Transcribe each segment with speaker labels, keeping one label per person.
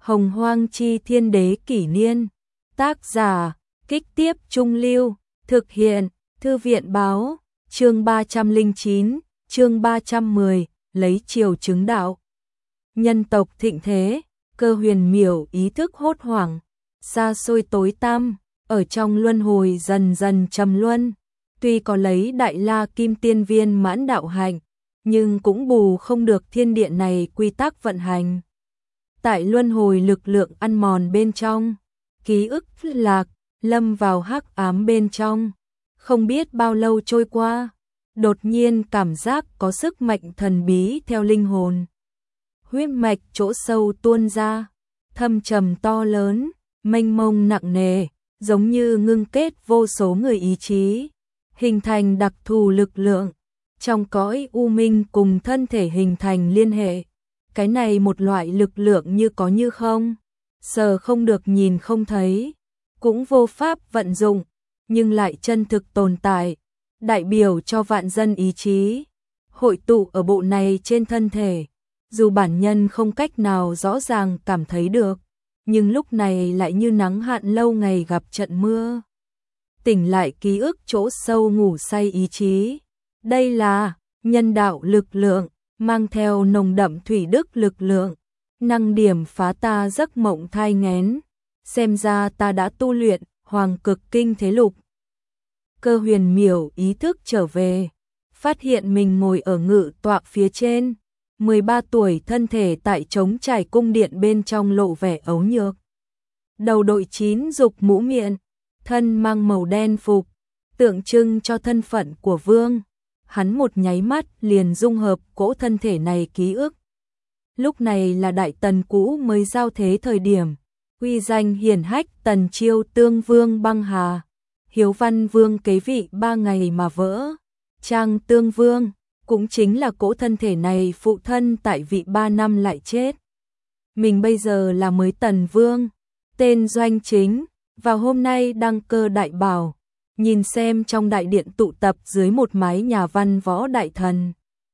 Speaker 1: Hồng Hoang Chi Thiên Đế Kỷ Niên. Tác giả, Kích Tiếp Trung Lưu. Thực hiện, Thư viện Báo. Chương 309, chương 310, lấy chiều chứng đạo. Nhân tộc thịnh thế, Cơ Huyền Miểu ý thức hốt hoảng, xa xôi tối tăm, ở trong luân hồi dần dần trầm luân. Tuy có lấy Đại La Kim Tiên Viên mãn đạo hạnh, nhưng cũng bù không được thiên địa này quy tắc vận hành. Tại luân hồi lực lượng ăn mòn bên trong, ký ức lạc, lâm vào hắc ám bên trong. Không biết bao lâu trôi qua, đột nhiên cảm giác có sức mạnh thần bí theo linh hồn. Huyết mạch chỗ sâu tuôn ra, thâm trầm to lớn, mênh mông nặng nề, giống như ngưng kết vô số người ý chí, hình thành đặc thù lực lượng, trong cõi u minh cùng thân thể hình thành liên hệ. Cái này một loại lực lượng như có như không, sờ không được nhìn không thấy, cũng vô pháp vận dụng, nhưng lại chân thực tồn tại, đại biểu cho vạn dân ý chí, hội tụ ở bộ này trên thân thể. Dù bản nhân không cách nào rõ ràng cảm thấy được, nhưng lúc này lại như nắng hạn lâu ngày gặp trận mưa. Tỉnh lại ký ức chỗ sâu ngủ say ý chí. Đây là nhân đạo lực lượng, mang theo nồng đậm thủy đức lực lượng, năng điểm phá ta giấc mộng thai nghén. Xem ra ta đã tu luyện Hoàng Cực Kinh Thế Lục. Cơ Huyền Miểu ý thức trở về, phát hiện mình ngồi ở ngự tọa phía trên. 13 tuổi thân thể tại trống trải cung điện bên trong lộ vẻ ấu nhược. Đầu đội 9 dục mũ miệng, thân mang màu đen phục, tượng trưng cho thân phận của vương. Hắn một nháy mắt liền dung hợp cỗ thân thể này ký ức. Lúc này là Đại Tần cũ mới giao thế thời điểm, uy danh hiển hách Tần Chiêu Tương Vương băng hà, Hiếu Văn Vương kế vị 3 ngày mà vỡ. Trang Tương Vương cũng chính là cỗ thân thể này phụ thân tại vị 3 năm lại chết. Mình bây giờ là mới Tần Vương, tên Doanh Chính, vào hôm nay đăng cơ đại bảo, nhìn xem trong đại điện tụ tập dưới một mái nhà văn võ đại thần.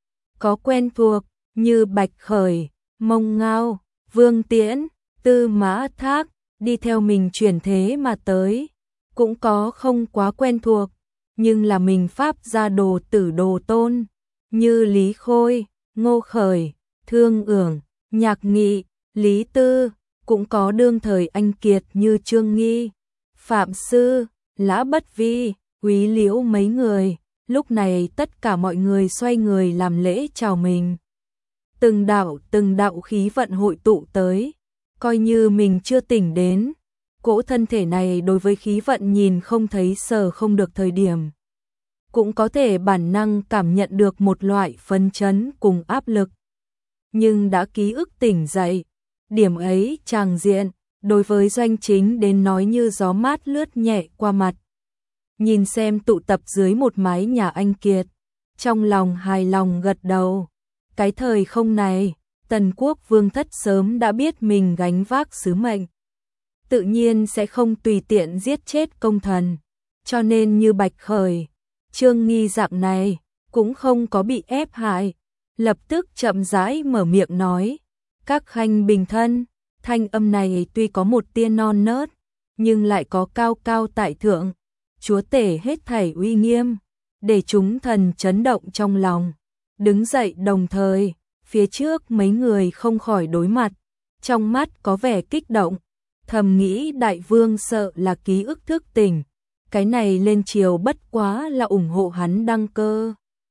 Speaker 1: Có quen thuộc như Bạch Khởi, Mông Ngao, Vương Tiễn, Tư Mã Thác, đi theo mình chuyển thế mà tới. Cũng có không quá quen thuộc, nhưng là mình Pháp gia đồ tử đồ tôn, như Lý Khôi, Ngô Khởi, Thương Ưởng, Nhạc Nghị, Lý Tư, cũng có đương thời anh kiệt như Trương Nghi, Phạm Sư, Lã Bất Vi, Quý Liễu mấy người. Lúc này tất cả mọi người xoay người làm lễ chào mình. Từng đạo khí vận hội tụ tới, coi như mình chưa tỉnh đến. Cỗ thân thể này đối với khí vận nhìn không thấy sờ không được thời điểm, cũng có thể bản năng cảm nhận được một loại phấn chấn cùng áp lực. Nhưng đã ký ức tỉnh dậy, điểm ấy tràng diện, đối với Doanh Chính đến nói như gió mát lướt nhẹ qua mặt. Nhìn xem tụ tập dưới một mái nhà anh kiệt, trong lòng hài lòng gật đầu. Cái thời không này, Tần Quốc Vương thất sớm đã biết mình gánh vác sứ mệnh, tự nhiên sẽ không tùy tiện giết chết công thần, cho nên như Bạch Khởi, Trương Nghi dạng này, cũng không có bị ép hại, lập tức chậm rãi mở miệng nói, các khanh bình thân. Thanh âm này tuy có một tia non nớt, nhưng lại có cao cao tại thượng, chúa tể hết thảy uy nghiêm, để chúng thần chấn động trong lòng. Đứng dậy đồng thời, phía trước mấy người không khỏi đối mặt, trong mắt có vẻ kích động, thầm nghĩ đại vương sợ là ký ức thức tỉnh. Cái này lên triều bất quá là ủng hộ hắn đăng cơ.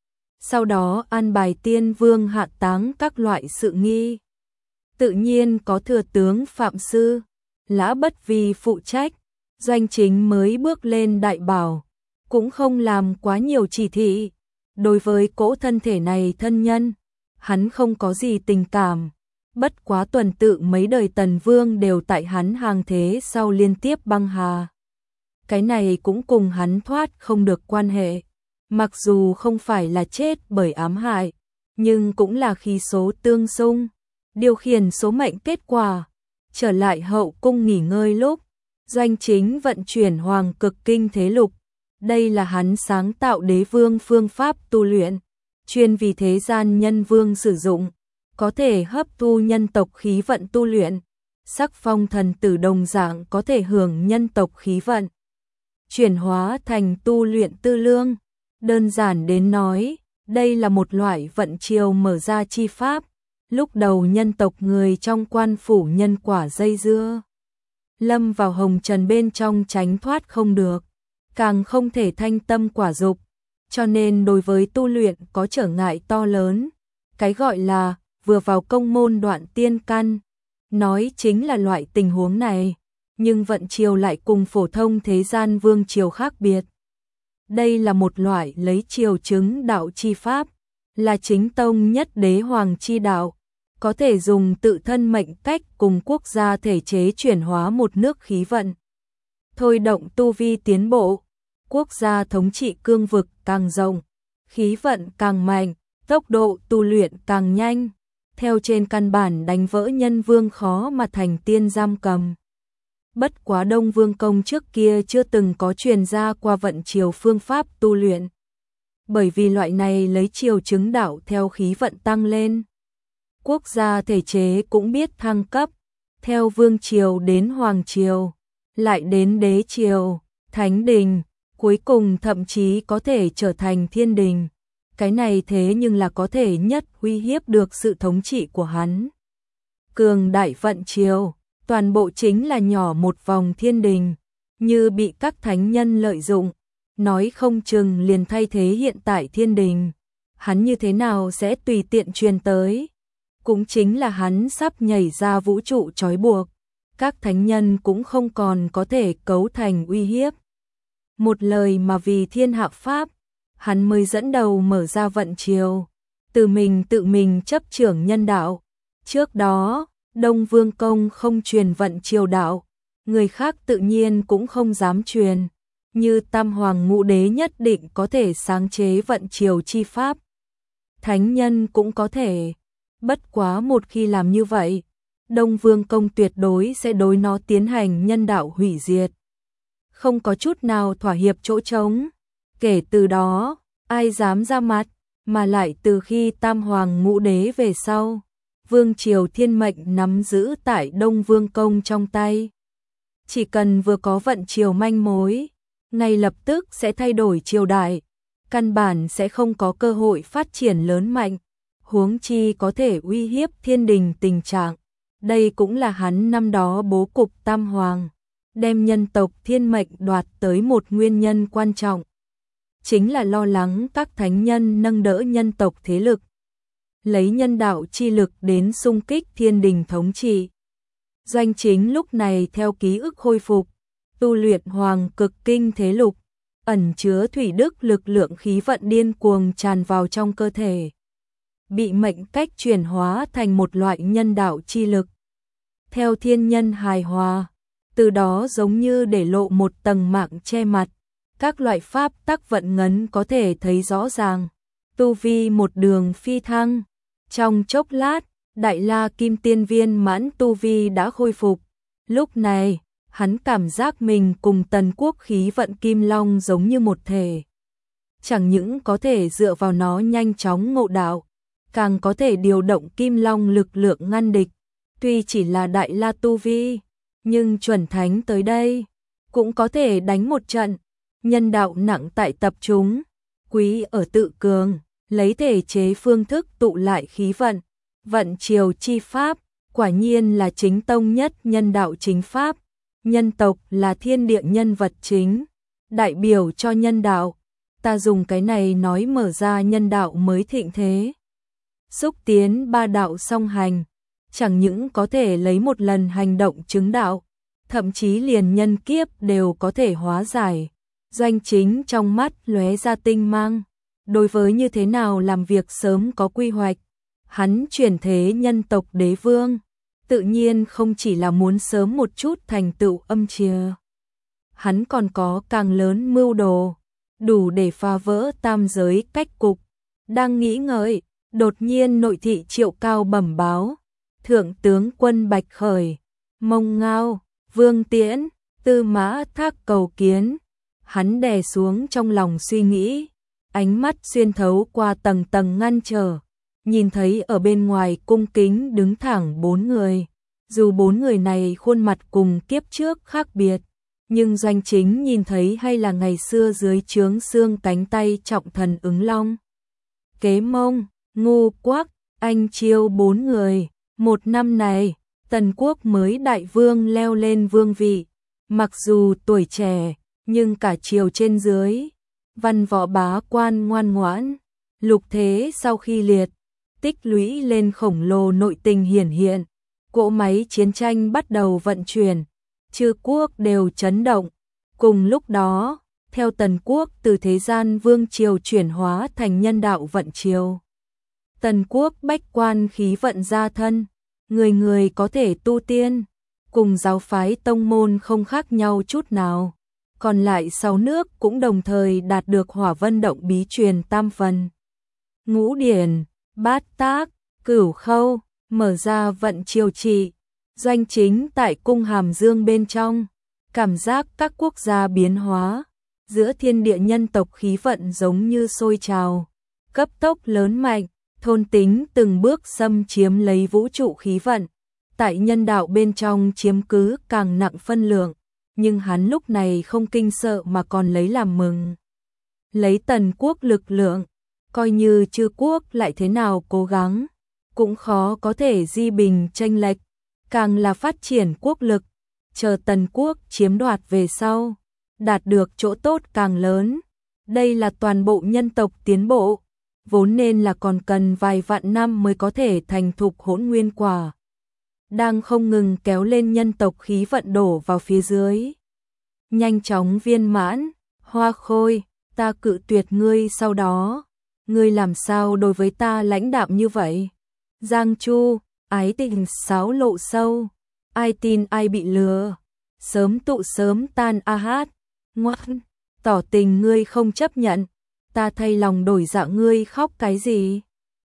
Speaker 1: Sau đó an bài tiên vương hạ táng các loại sự nghi. Tự nhiên có thừa tướng Phạm Sư, Lã Bất Vi phụ trách. Doanh Chính mới bước lên đại bảo, cũng không làm quá nhiều chỉ thị. Đối với cỗ thân thể này thân nhân, hắn không có gì tình cảm. Bất quá tuần tự mấy đời Tần Vương đều tại hắn hàng thế sau liên tiếp băng hà. Cái này cũng cùng hắn thoát không được quan hệ. Mặc dù không phải là chết bởi ám hại, nhưng cũng là khí số tương xung, điều khiển số mệnh kết quả. Trở lại hậu cung nghỉ ngơi lúc, Doanh Chính vận chuyển Hoàng Cực Kinh Thế Lục. Đây là hắn sáng tạo đế vương phương pháp tu luyện, chuyên vì thế gian nhân vương sử dụng, có thể hấp thu nhân tộc khí vận tu luyện. Sắc phong thần tử đồng dạng có thể hưởng nhân tộc khí vận, chuyển hóa thành tu luyện tư lương. Đơn giản đến nói, đây là một loại vận chiều mở ra chi pháp. Lúc đầu nhân tộc người trong quan phủ nhân quả dây dưa, lâm vào hồng trần bên trong tránh thoát không được, càng không thể thanh tâm quả dục, cho nên đối với tu luyện có trở ngại to lớn. Cái gọi là vừa vào công môn đoạn tiên căn, nói chính là loại tình huống này, nhưng vận chiều lại cùng phổ thông thế gian vương chiều khác biệt. Đây là một loại lấy chiều chứng đạo chi pháp, là chính tông nhất đế hoàng chi đạo, có thể dùng tự thân mệnh cách cùng quốc gia thể chế chuyển hóa một nước khí vận, thôi động tu vi tiến bộ, quốc gia thống trị cương vực càng rộng, khí vận càng mạnh, tốc độ tu luyện càng nhanh, theo trên căn bản đánh vỡ nhân vương khó mà thành tiên giam cầm. Bất quá Đông Vương Công trước kia chưa từng có truyền ra qua vận chiều phương pháp tu luyện, bởi vì loại này lấy chiều chứng đạo theo khí vận tăng lên. Quốc gia thể chế cũng biết thăng cấp, theo vương triều đến hoàng triều, lại đến đế triều, thánh đình, cuối cùng thậm chí có thể trở thành thiên đình. Cái này thế nhưng là có thể nhất uy hiếp được sự thống trị của hắn. Cường đại vận triều, toàn bộ chính là nhỏ một vòng thiên đình, như bị các thánh nhân lợi dụng, nói không chừng liền thay thế hiện tại thiên đình. Hắn như thế nào sẽ tùy tiện truyền tới? Cũng chính là hắn sắp nhảy ra vũ trụ trói buộc, các thánh nhân cũng không còn có thể cấu thành uy hiếp. Một lời mà vì thiên hạ pháp, hắn mới dẫn đầu mở ra vận chiều, tự mình chấp trưởng nhân đạo. Trước đó, Đông Vương Công không truyền vận chiều đạo, người khác tự nhiên cũng không dám truyền, như Tam Hoàng Ngũ Đế nhất định có thể sáng chế vận chiều chi pháp. Thánh nhân cũng có thể, bất quá một khi làm như vậy, Đông Vương Công tuyệt đối sẽ đối nó tiến hành nhân đạo hủy diệt, không có chút nào thỏa hiệp chỗ trống. Kể từ đó, ai dám ra mặt, mà lại từ khi Tam Hoàng Ngũ Đế về sau, vương triều thiên mệnh nắm giữ tại Đông Vương Công trong tay. Chỉ cần vừa có vận chiều manh mối, ngay lập tức sẽ thay đổi triều đại, căn bản sẽ không có cơ hội phát triển lớn mạnh, huống chi có thể uy hiếp thiên đình tình trạng. Đây cũng là hắn năm đó bố cục Tam Hoàng, đem nhân tộc thiên mệnh đoạt tới một nguyên nhân quan trọng. Chính là lo lắng các thánh nhân nâng đỡ nhân tộc thế lực, lấy nhân đạo chi lực đến xung kích thiên đình thống trị. Doanh Chính lúc này theo ký ức khôi phục, tu luyện Hoàng Cực Kinh Thế Lục, ẩn chứa thủy đức lực lượng khí vận điên cuồng tràn vào trong cơ thể, bị mệnh cách chuyển hóa thành một loại nhân đạo chi lực. Theo thiên nhân hài hòa, từ đó giống như để lộ một tầng mạng che mặt, các loại pháp tắc vận ngấn có thể thấy rõ ràng, tu vi một đường phi thăng. Trong chốc lát, Đại La Kim Tiên viên mãn tu vi đã khôi phục. Lúc này, hắn cảm giác mình cùng Tần Quốc khí vận Kim Long giống như một thể. Chẳng những có thể dựa vào nó nhanh chóng ngộ đạo, càng có thể điều động Kim Long lực lượng ngăn địch. Tuy chỉ là Đại La tu vi, nhưng chuẩn thánh tới đây cũng có thể đánh một trận. Nhân đạo nặng tại tập trung, quý ở tự cường, lấy thể chế phương thức tụ lại khí vận, vận chiều chi pháp, quả nhiên là chính tông nhất nhân đạo chính pháp. Nhân tộc là thiên địa nhân vật chính, đại biểu cho nhân đạo, ta dùng cái này nói mở ra nhân đạo mới thịnh thế. Xúc tiến ba đạo song hành, chẳng những có thể lấy một lần hành động chứng đạo, thậm chí liền nhân kiếp đều có thể hóa giải. Doanh Chính trong mắt lóe ra tinh mang, đối với như thế nào làm việc sớm có quy hoạch, hắn chuyển thế nhân tộc đế vương, tự nhiên không chỉ là muốn sớm một chút thành tựu âm chia. Hắn còn có càng lớn mưu đồ, đủ để phá vỡ tam giới cách cục. Đang nghĩ ngợi, đột nhiên nội thị Triệu Cao bẩm báo, Thượng tướng quân Bạch Khởi, Mông Ngao, Vương Tiễn, Tư Mã Thác cầu kiến. Hắn đè xuống trong lòng suy nghĩ, ánh mắt xuyên thấu qua tầng tầng ngăn trở, nhìn thấy ở bên ngoài cung kính đứng thẳng 4 người, Dù bốn người này khuôn mặt cùng kiếp trước khác biệt, nhưng Doanh Chính nhìn thấy hay là ngày xưa dưới trướng xương cánh tay trọng thần ứng long. Kế Mông, Ngu Quắc, Anh Chiêu bốn người. Một năm này, Tần Quốc mới đại vương leo lên vương vị. Mặc dù tuổi trẻ, nhưng cả triều trên dưới, văn võ bá quan ngoan ngoãn. Lục thế sau khi liệt, tích lũy lên khổng lồ nội tình hiển hiện. Cỗ máy chiến tranh bắt đầu vận chuyển, chư quốc đều chấn động. Cùng lúc đó, theo Tần Quốc từ thế gian vương triều chuyển hóa thành nhân đạo vận triều. Tần Quốc bách quan khí vận gia thân, người người có thể tu tiên, cùng giáo phái tông môn không khác nhau chút nào. Còn lại 6 nước cũng đồng thời đạt được Hỏa Vân Động bí truyền tam phần. Ngũ Điển, Bát Tác, Cửu Khâu, mở ra vận triều trị. Doanh Chính tại cung Hàm Dương bên trong, cảm giác các quốc gia biến hóa, giữa thiên địa nhân tộc khí vận giống như sôi trào, cấp tốc lớn mạnh, thôn tính từng bước xâm chiếm lấy vũ trụ khí vận, tại nhân đạo bên trong chiếm cứ càng nặng phân lượng, nhưng hắn lúc này không kinh sợ mà còn lấy làm mừng. Lấy Tần Quốc lực lượng, coi như chư quốc lại thế nào cố gắng, cũng khó có thể di bình chênh lệch, càng là phát triển quốc lực, chờ Tần Quốc chiếm đoạt về sau, đạt được chỗ tốt càng lớn. Đây là toàn bộ nhân tộc tiến bộ, vốn nên là còn cần vài vạn năm mới có thể thành thục hỗn nguyên quả. Đang không ngừng kéo lên nhân tộc khí vận đổ vào phía dưới. Nhanh chóng viên mãn, Hoa Khôi, ta cự tuyệt ngươi sau đó. Ngươi làm sao đối với ta lãnh đạm như vậy? Giang Chu, ái tình xáo lộ sâu, ai tin ai bị lừa, sớm tụ sớm tan a hát, ngoan, tỏ tình ngươi không chấp nhận, ta thay lòng đổi dạ ngươi khóc cái gì?